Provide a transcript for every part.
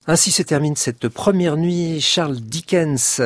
Ainsi se termine cette première nuit Charles Dickens.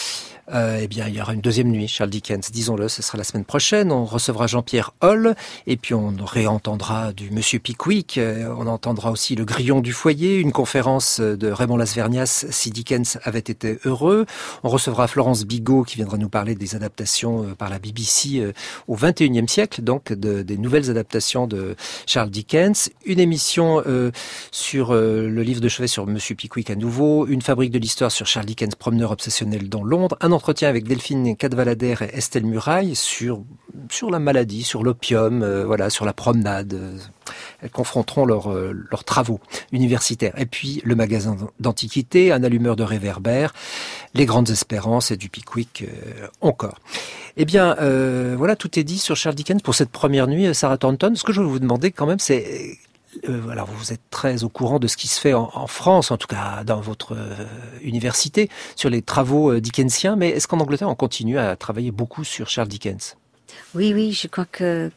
Eh bien, il y aura une deuxième nuit, Charles Dickens, disons-le, ce sera la semaine prochaine. On recevra Jean-Pierre Holl, et puis on réentendra du Monsieur Pickwick. On entendra aussi Le Grillon du foyer, une conférence de Raymond Lasvernias, si Dickens avait été heureux. On recevra Florence Bigot, qui viendra nous parler des adaptations par la BBC au XXIe siècle, donc des nouvelles adaptations de Charles Dickens. Une émission sur le livre de chevet sur Monsieur Pickwick à nouveau, une fabrique de l'histoire sur Charles Dickens, promeneur obsessionnel dans Londres, un entretien avec Delphine Cadwallader et Estelle Muraille sur la maladie, sur l'opium, sur la promenade. Elles confronteront leurs travaux universitaires. Et puis le magasin d'antiquités, un allumeur de réverbères, les grandes espérances et du Pickwick encore. Eh bien, tout est dit sur Charles Dickens pour cette première nuit, Sarah Thornton. Ce que je veux vous demander quand même, c'est... alors vous êtes très au courant de ce qui se fait en France, en tout cas dans votre université, sur les travaux dickensiens, mais est-ce qu'en Angleterre on continue à travailler beaucoup sur Charles Dickens ? Oui, je crois que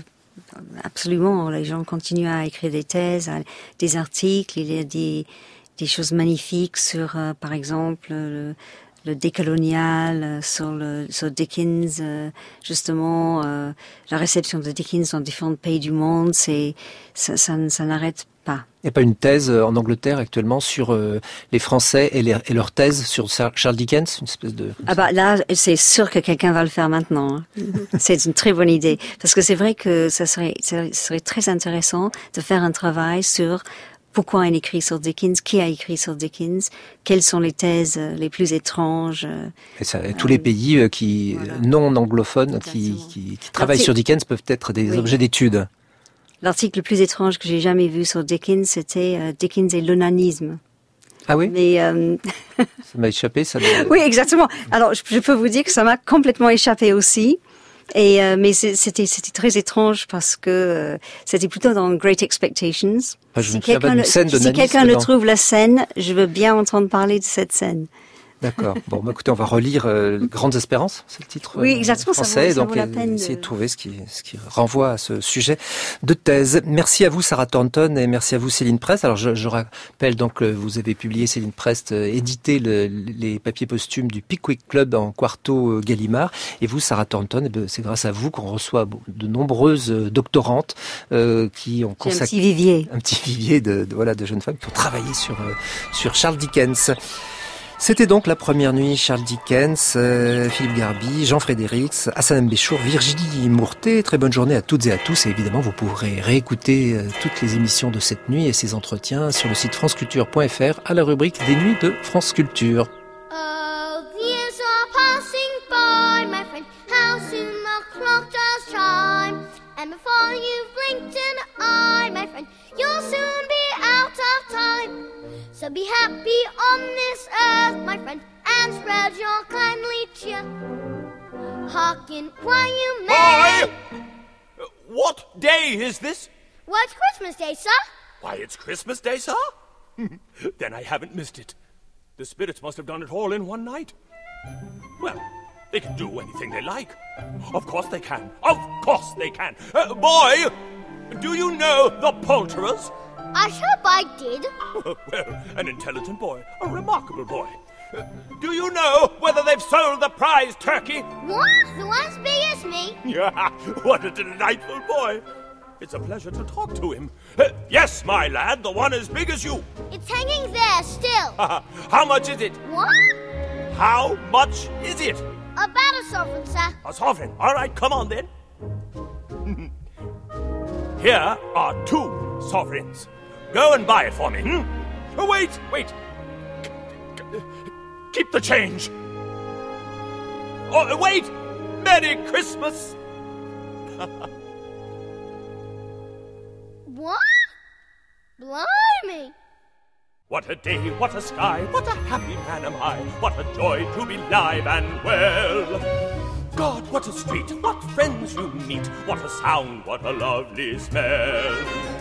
absolument, les gens continuent à écrire des thèses, des articles, il y a des choses magnifiques sur, par exemple, le décolonial, sur Dickens, justement, la réception de Dickens dans différents pays du monde, ça n'arrête pas. Il n'y a pas une thèse en Angleterre actuellement sur les Français et leur thèse sur Charles Dickens, une espèce de... Là, c'est sûr que quelqu'un va le faire maintenant. Hein. C'est une très bonne idée, parce que c'est vrai que ça serait très intéressant de faire un travail sur pourquoi on écrit sur Dickens, qui a écrit sur Dickens, quelles sont les thèses les plus étranges. Et tous les pays non anglophones qui travaillent sur Dickens peuvent être des objets d'étude. L'article le plus étrange que j'ai jamais vu sur Dickens, c'était Dickens et l'onanisme. Ah oui? Mais ça m'a échappé, ça. Oui, exactement. Alors, je peux vous dire que ça m'a complètement échappé aussi. Mais c'était très étrange parce que c'était plutôt dans Great Expectations. Si quelqu'un le trouve la scène, je veux bien entendre parler de cette scène. D'accord. Bon, écoutez, on va relire Grandes Espérances, c'est le titre français, ça vaut la peine essayer de trouver ce qui renvoie à ce sujet de thèse. Merci à vous, Sarah Thornton, et merci à vous, Céline Prest. Alors, je rappelle donc que vous avez publié, Céline Prest, édité les papiers posthumes du Pickwick Club en quarto Gallimard. Et vous, Sarah Thornton, c'est grâce à vous qu'on reçoit de nombreuses doctorantes qui ont consacré un petit vivier de jeunes femmes pour travailler sur Charles Dickens. C'était donc la première nuit Charles Dickens, Philippe Garby, Jean Frédérix, Hassan Béchour, Virginie Mourtet. Très bonne journée à toutes et à tous. Et évidemment, vous pourrez réécouter toutes les émissions de cette nuit et ces entretiens sur le site franceculture.fr à la rubrique des nuits de France Culture. Oh, the years are passing by, my friend. How soon the clock does chime. And before you've blinked an eye, my friend, you'll soon be out of time. So be happy on this earth, my friend, and spread your kindly cheer. Hearken while you may. Boy! What day is this? Why, it's Christmas Day, sir. Why, it's Christmas Day, sir? Then I haven't missed it. The spirits must have done it all in one night. Well, they can do anything they like. Of course they can. Of course they can. Boy, do you know the poulterers? I hope I did. Well, an intelligent boy, a remarkable boy. Do you know whether they've sold the prize turkey? What? The one as big as me? Yeah, what a delightful boy. It's a pleasure to talk to him. Yes, my lad, the one as big as you. It's hanging there still. How much is it? What? How much is it? About a sovereign, sir. A sovereign. All right, come on then. Here are 2 sovereigns. Go and buy it for me. Oh, wait. Keep the change. Oh, wait. Merry Christmas. What? Blimey. What a day, what a sky, what a happy man am I. What a joy to be live and well. God, what a street, what friends you meet. What a sound, what a lovely smell.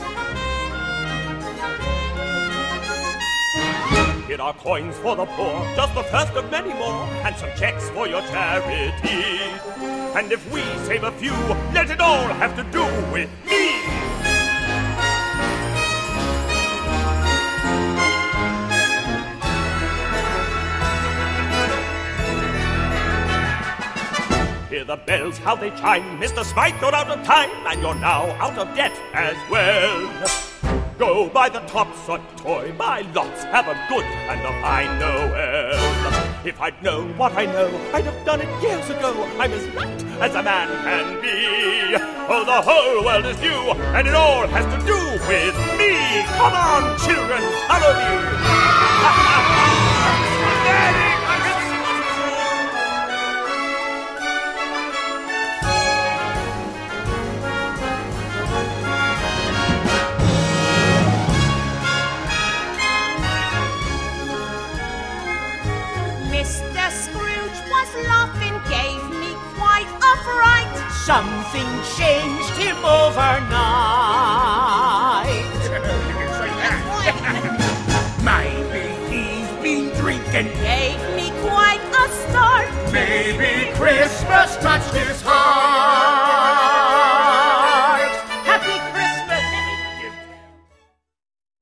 Here are coins for the poor, just the first of many more, and some checks for your charity. And if we save a few, let it all have to do with me. the bells, how they chime. Mr. Smythe, you're out of time, and you're now out of debt as well. Go buy the Topsod toy, buy lots, have a good and a fine Noel. If I'd known what I know, I'd have done it years ago. I'm as right as a man can be. Oh, the whole world is new, and it all has to do with me. Come on, children, follow me. Mr. Scrooge was laughing, gave me quite a fright. Something changed him overnight. Maybe he's been drinking. Gave me quite a start. Maybe Christmas touched his